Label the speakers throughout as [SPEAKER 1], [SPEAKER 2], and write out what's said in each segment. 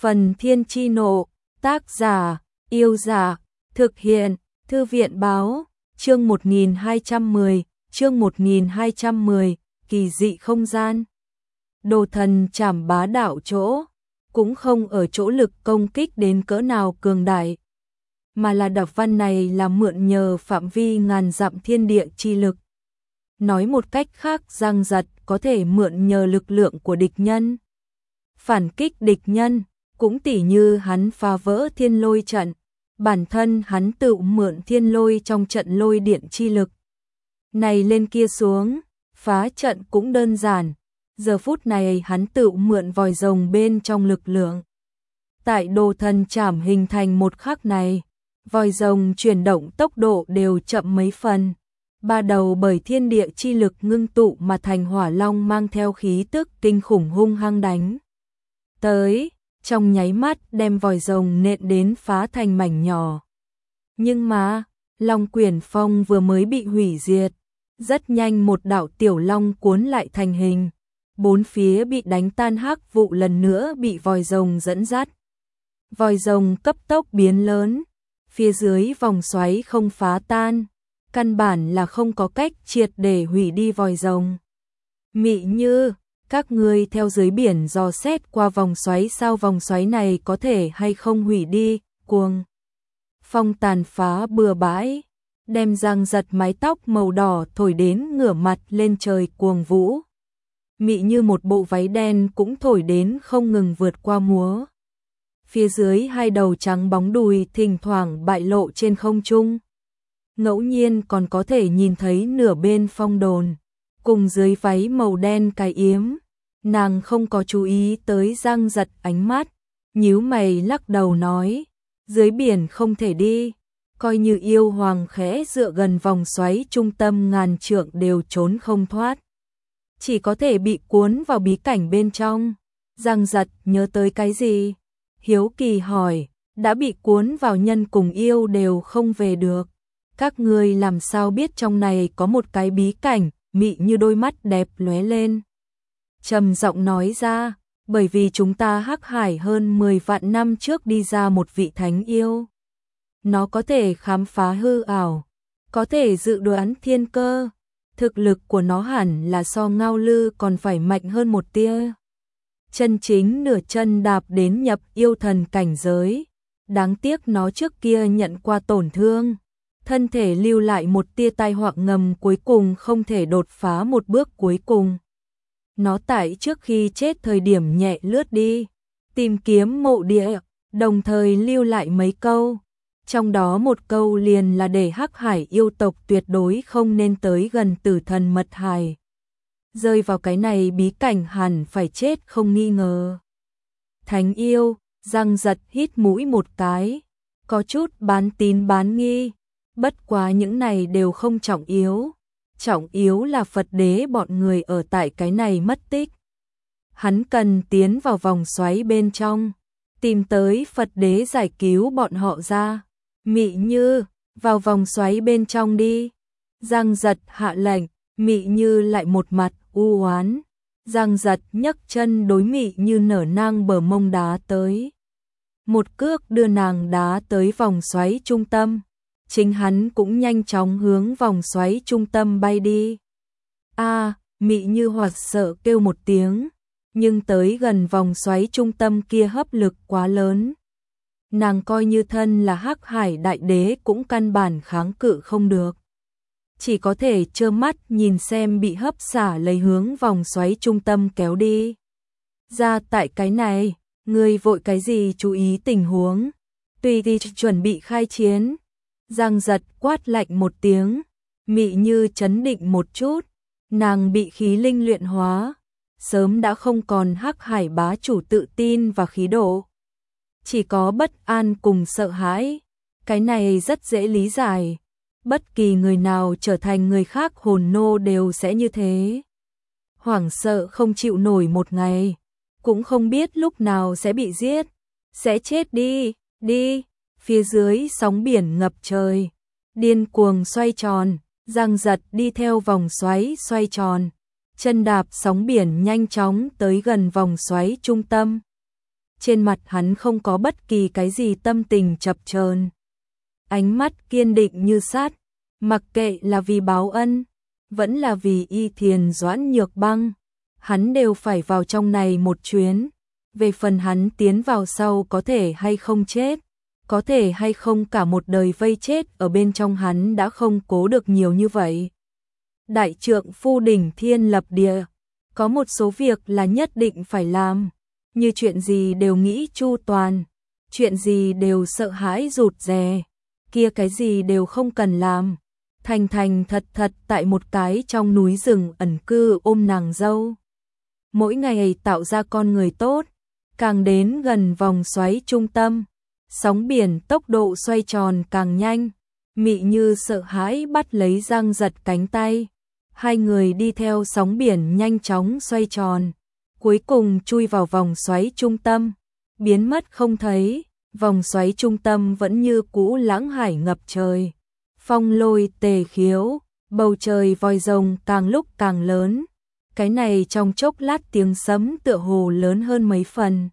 [SPEAKER 1] Phần Thiên Chi Nộ, tác giả, Yêu Giả, thực hiện, Thư viện Báo, chương 1210, kỳ dị không gian. Đồ thần trảm bá đạo chỗ, cũng không ở chỗ lực công kích đến cỡ nào cường đại, mà là đọc văn này là mượn nhờ phạm vi ngàn dặm thiên địa chi lực. Nói một cách khác, Giang Giật có thể mượn nhờ lực lượng của địch nhân phản kích địch nhân, cũng tỉ như hắn phá vỡ thiên lôi trận, bản thân hắn tự mượn thiên lôi trong trận lôi điện chi lực. Này lên kia xuống, phá trận cũng đơn giản, giờ phút này hắn tự mượn vòi rồng bên trong lực lượng. Tại đồ thần trảm hình thành một khắc này, vòi rồng chuyển động tốc độ đều chậm mấy phần. Ba đầu bởi thiên địa chi lực ngưng tụ mà thành hỏa long mang theo khí tức kinh khủng hung hăng đánh tới, trong nháy mắt đem vòi rồng nện đến phá thành mảnh nhỏ. Nhưng mà, Long Quyển Phong vừa mới bị hủy diệt, rất nhanh một đạo tiểu long cuốn lại thành hình, bốn phía bị đánh tan hắc vụ lần nữa bị vòi rồng dẫn dắt. Vòi rồng cấp tốc biến lớn, phía dưới vòng xoáy không phá tan, căn bản là không có cách triệt để hủy đi vòi rồng. Mị Như, các ngươi theo dưới biển dò xét qua vòng xoáy sao, vòng xoáy này có thể hay không hủy đi. Cuồng phong tàn phá bừa bãi, đem Giang Giật mái tóc màu đỏ thổi đến ngửa mặt lên trời cuồng vũ. Mị Như một bộ váy đen cũng thổi đến không ngừng vượt qua múa. Phía dưới hai đầu trắng bóng đùi thỉnh thoảng bại lộ trên không trung. Ngẫu nhiên còn có thể nhìn thấy nửa bên phong đồn, cùng dưới váy màu đen cái yếm. Nàng không có chú ý tới Giang Giật ánh mắt, nhíu mày lắc đầu nói, dưới biển không thể đi, coi như yêu hoàng khẽ dựa gần vòng xoáy trung tâm ngàn trượng đều trốn không thoát, chỉ có thể bị cuốn vào bí cảnh bên trong. Giang Giật nhớ tới cái gì? Hiếu kỳ hỏi, đã bị cuốn vào nhân cùng yêu đều không về được. Các ngươi làm sao biết trong này có một cái bí cảnh? Mị Như đôi mắt đẹp lóe lên, trầm giọng nói ra, bởi vì chúng ta hắc hải hơn 10 vạn năm trước đi ra một vị thánh yêu. Nó có thể khám phá hư ảo, có thể dự đoán thiên cơ, thực lực của nó hẳn là so Ngao Lư còn phải mạnh hơn một tia. Chân chính nửa chân đạp đến nhập yêu thần cảnh giới, đáng tiếc nó trước kia nhận qua tổn thương, thân thể lưu lại một tia tai họa ngầm, cuối cùng không thể đột phá một bước cuối cùng. Nó tại trước khi chết thời điểm nhẹ lướt đi, tìm kiếm mộ địa, đồng thời lưu lại mấy câu. Trong đó một câu liền là để hắc hải yêu tộc tuyệt đối không nên tới gần tử thần mật hải. Rơi vào cái này bí cảnh hẳn phải chết không nghi ngờ. Thánh yêu, Giang Giật hít mũi một cái, có chút bán tín bán nghi. Bất quá những này đều không trọng yếu. Trọng yếu là Phật đế bọn người ở tại cái này mất tích. Hắn cần tiến vào vòng xoáy bên trong, tìm tới Phật đế giải cứu bọn họ ra. Mị Như, vào vòng xoáy bên trong đi. Giang Giật hạ lệnh, Mị Như lại một mặt u oán. Giang Giật nhấc chân đối Mị Như nở nang bờ mông đá tới. Một cước đưa nàng đá tới vòng xoáy trung tâm. Chính hắn cũng nhanh chóng hướng vòng xoáy trung tâm bay đi. Mị Như hoảng sợ kêu một tiếng, nhưng tới gần vòng xoáy trung tâm kia hấp lực quá lớn. Nàng coi như thân là hắc hải đại đế cũng căn bản kháng cự không được. Chỉ có thể trơ mắt nhìn xem bị hấp xả lấy hướng vòng xoáy trung tâm kéo đi. Ra tại cái này, ngươi vội cái gì, chú ý tình huống. Tùy thì chuẩn bị khai chiến. Giang Giật quát lạnh một tiếng, Mị Như chấn định một chút, nàng bị khí linh luyện hóa, sớm đã không còn hắc hải bá chủ tự tin và khí độ, chỉ có bất an cùng sợ hãi. Cái này rất dễ lý giải, bất kỳ người nào trở thành người khác hồn nô đều sẽ như thế. Hoảng sợ không chịu nổi một ngày, cũng không biết lúc nào sẽ bị giết, sẽ chết đi. Phía dưới sóng biển ngập trời, điên cuồng xoay tròn, Giang Giật đi theo vòng xoáy xoay tròn, chân đạp sóng biển nhanh chóng tới gần vòng xoáy trung tâm. trên mặt hắn không có bất kỳ cái gì tâm tình chập chờn. Ánh mắt kiên định như sắt, mặc kệ là vì báo ân, vẫn là vì Y Thiền Doãn Nhược Băng, hắn đều phải vào trong này một chuyến. Về phần hắn tiến vào sau có thể hay không chết, có thể hay không cả một đời vây chết ở bên trong hắn đã không cố được nhiều như vậy. Đại trượng phu đỉnh thiên lập địa, có một số việc là nhất định phải làm, như chuyện gì đều nghĩ chu toàn, chuyện gì đều sợ hãi rụt rè, kia cái gì đều không cần làm. Thành thành thật thật tại một cái trong núi rừng ẩn cư ôm nàng dâu. Mỗi ngày tạo ra con người tốt, càng đến gần vòng xoáy trung tâm, sóng biển tốc độ xoay tròn càng nhanh, Mị Như sợ hãi bắt lấy Giang Giật cánh tay. Hai người đi theo sóng biển nhanh chóng xoay tròn, cuối cùng chui vào vòng xoáy trung tâm, biến mất không thấy. Vòng xoáy trung tâm vẫn như cũ lãng hải ngập trời, phong lôi tề khiếu, bầu trời vòi rồng càng lúc càng lớn. Cái này trong chốc lát tiếng sấm tựa hồ lớn hơn mấy phần.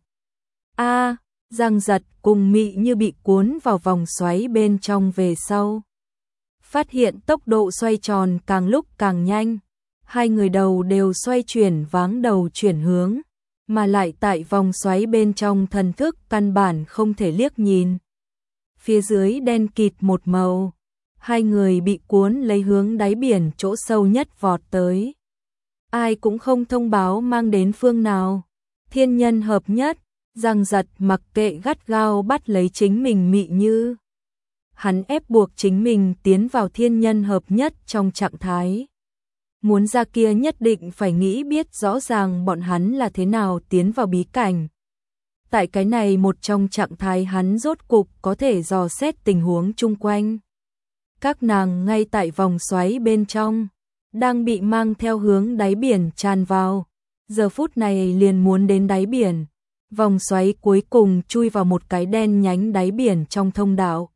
[SPEAKER 1] Giang Giật cùng Mị Như bị cuốn vào vòng xoáy bên trong về sau. Phát hiện tốc độ xoay tròn càng lúc càng nhanh, hai người đầu đều xoay chuyển váng đầu chuyển hướng, mà lại tại vòng xoáy bên trong thần thức căn bản không thể liếc nhìn. Phía dưới đen kịt một màu, hai người bị cuốn lấy hướng đáy biển chỗ sâu nhất vọt tới. Ai cũng không thông báo mang đến phương nào. Thiên nhân hợp nhất, Giang Giật mặc kệ gắt gao bắt lấy chính mình Mị Như. Hắn ép buộc chính mình tiến vào thiên nhân hợp nhất trong trạng thái. Muốn ra kia nhất định phải nghĩ biết rõ ràng bọn hắn là thế nào tiến vào bí cảnh. Tại cái này một trong trạng thái hắn rốt cục có thể dò xét tình huống chung quanh. Các nàng ngay tại vòng xoáy bên trong, đang bị mang theo hướng đáy biển tràn vào. Giờ phút này liền muốn đến đáy biển. Vòng xoáy cuối cùng chui vào một cái đen nhánh đáy biển trong thông đạo.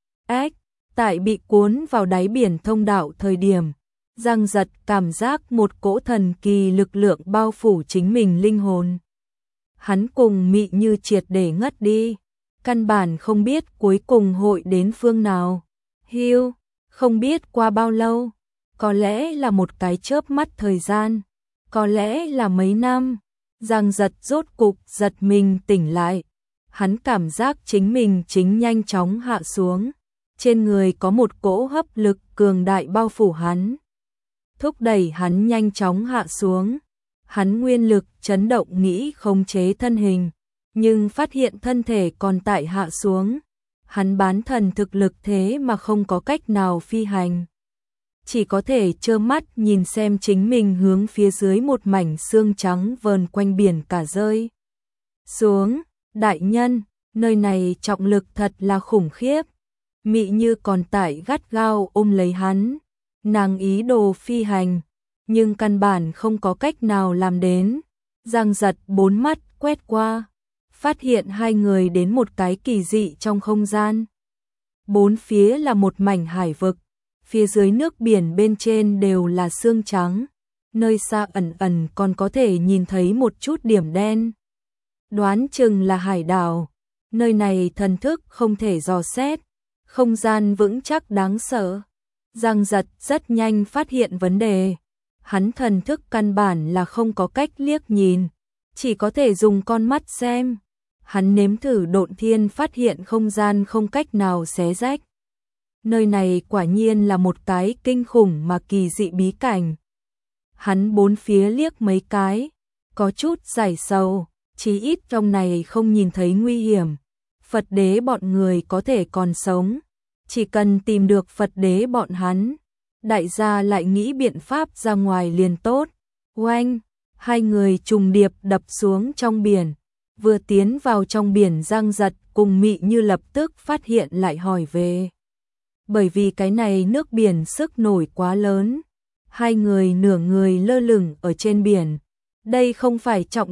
[SPEAKER 1] Tại bị cuốn vào đáy biển thông đạo thời điểm, Giang Giật cảm giác một cỗ thần kỳ lực lượng bao phủ chính mình linh hồn. Hắn cùng Mị Như triệt để ngất đi, căn bản không biết cuối cùng hội đến phương nào. Không biết qua bao lâu, có lẽ là một cái chớp mắt thời gian, có lẽ là mấy năm. Giang Giật rốt cục giật mình tỉnh lại, hắn cảm giác chính mình chính nhanh chóng hạ xuống, trên người có một cỗ hấp lực cường đại bao phủ hắn, thúc đẩy hắn nhanh chóng hạ xuống. Hắn nguyên lực chấn động nghĩ khống chế thân hình, nhưng phát hiện thân thể còn tại hạ xuống. Hắn bán thần thực lực thế mà không có cách nào phi hành, chỉ có thể trơ mắt nhìn xem chính mình hướng phía dưới một mảnh xương trắng vờn quanh biển cả rơi xuống. Đại nhân, nơi này trọng lực thật là khủng khiếp. Mị Như còn tại gắt gao ôm lấy hắn, nàng ý đồ phi hành, nhưng căn bản không có cách nào làm đến. Giang Giật bốn mắt quét qua, phát hiện hai người đến một cái kỳ dị trong không gian. Bốn phía là một mảnh hải vực, phía dưới nước biển bên trên đều là xương trắng, nơi xa ẩn ẩn còn có thể nhìn thấy một chút điểm đen. Đoán chừng là hải đảo, nơi này thần thức không thể dò xét, không gian vững chắc đáng sợ. Giang Giật rất nhanh phát hiện vấn đề, hắn thần thức căn bản là không có cách liếc nhìn, chỉ có thể dùng con mắt xem. Hắn nếm thử độn thiên phát hiện không gian không cách nào xé rách. Nơi này quả nhiên là một cái kinh khủng mà kỳ dị bí cảnh. Hắn bốn phía liếc mấy cái, có chút giải sầu, chí ít trong này không nhìn thấy nguy hiểm. Phật đế bọn người có thể còn sống, chỉ cần tìm được Phật đế bọn hắn, đại gia lại nghĩ biện pháp ra ngoài liền tốt. Oanh, hai người trùng điệp đập xuống trong biển. Vừa tiến vào trong biển, Giang Giật cùng Mị Như lập tức phát hiện lại hỏi về. Bởi vì cái này nước biển sức nổi quá lớn, hai người nửa người lơ lửng ở trên biển. Đây không phải trọng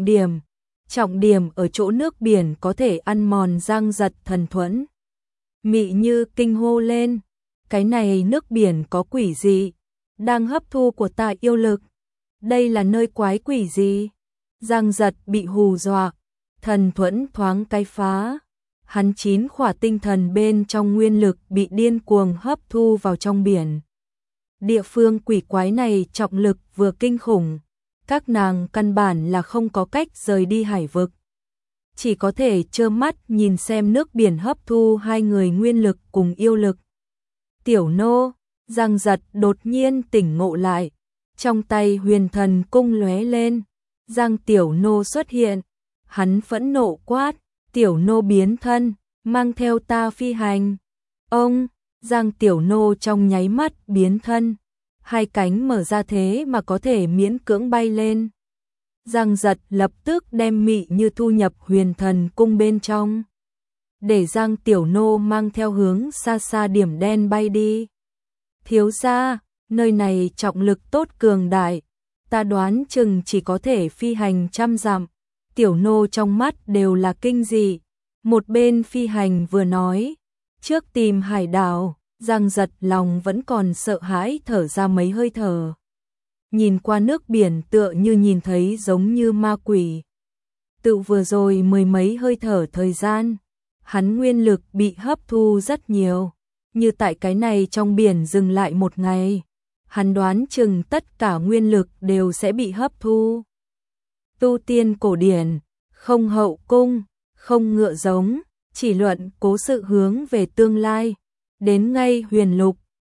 [SPEAKER 1] điểm ở chỗ nước biển có thể ăn mòn Giang Giật thần thuẫn. Mị Như kinh hô lên, cái này nước biển có quỷ gì, đang hấp thu của ta yêu lực. Đây là nơi quái quỷ gì? Giang Giật bị hù dọa, thần thuẫn thoáng cái phá. Hắn 9 khỏa tinh thần bên trong nguyên lực bị điên cuồng hấp thu vào trong biển. Địa phương quỷ quái này trọng lực vừa kinh khủng, các nàng căn bản là không có cách rời đi hải vực. Chỉ có thể trơ mắt nhìn xem nước biển hấp thu hai người nguyên lực cùng yêu lực. Tiểu nô, Giang Giật đột nhiên tỉnh ngộ lại, trong tay huyền thần cung lóe lên, Giang tiểu nô xuất hiện, hắn phẫn nộ quát, tiểu nô biến thân, mang theo ta phi hành. Ông, Giang tiểu nô trong nháy mắt biến thân, hai cánh mở ra thế mà có thể miễn cưỡng bay lên. Giang Giật lập tức đem Mị Như thu nhập huyền thần cung bên trong, để Giang tiểu nô mang theo hướng xa xa điểm đen bay đi. Thiếu gia, nơi này trọng lực tốt cường đại, ta đoán chừng chỉ có thể phi hành 100 dặm. Tiểu nô trong mắt đều là kinh dị, một bên phi hành vừa nói, trước tìm hải đảo. Giang Giật lòng vẫn còn sợ hãi thở ra mấy hơi thở. Nhìn qua nước biển tựa như nhìn thấy giống như ma quỷ. Tự vừa rồi mười mấy hơi thở thời gian, hắn nguyên lực bị hấp thu rất nhiều. Như tại cái này trong biển dừng lại một ngày, hắn đoán chừng tất cả nguyên lực đều sẽ bị hấp thu. Tu tiên cổ điển, không hậu cung, không ngựa giống, chỉ luận cố sự hướng về tương lai. Đến ngay huyền lục,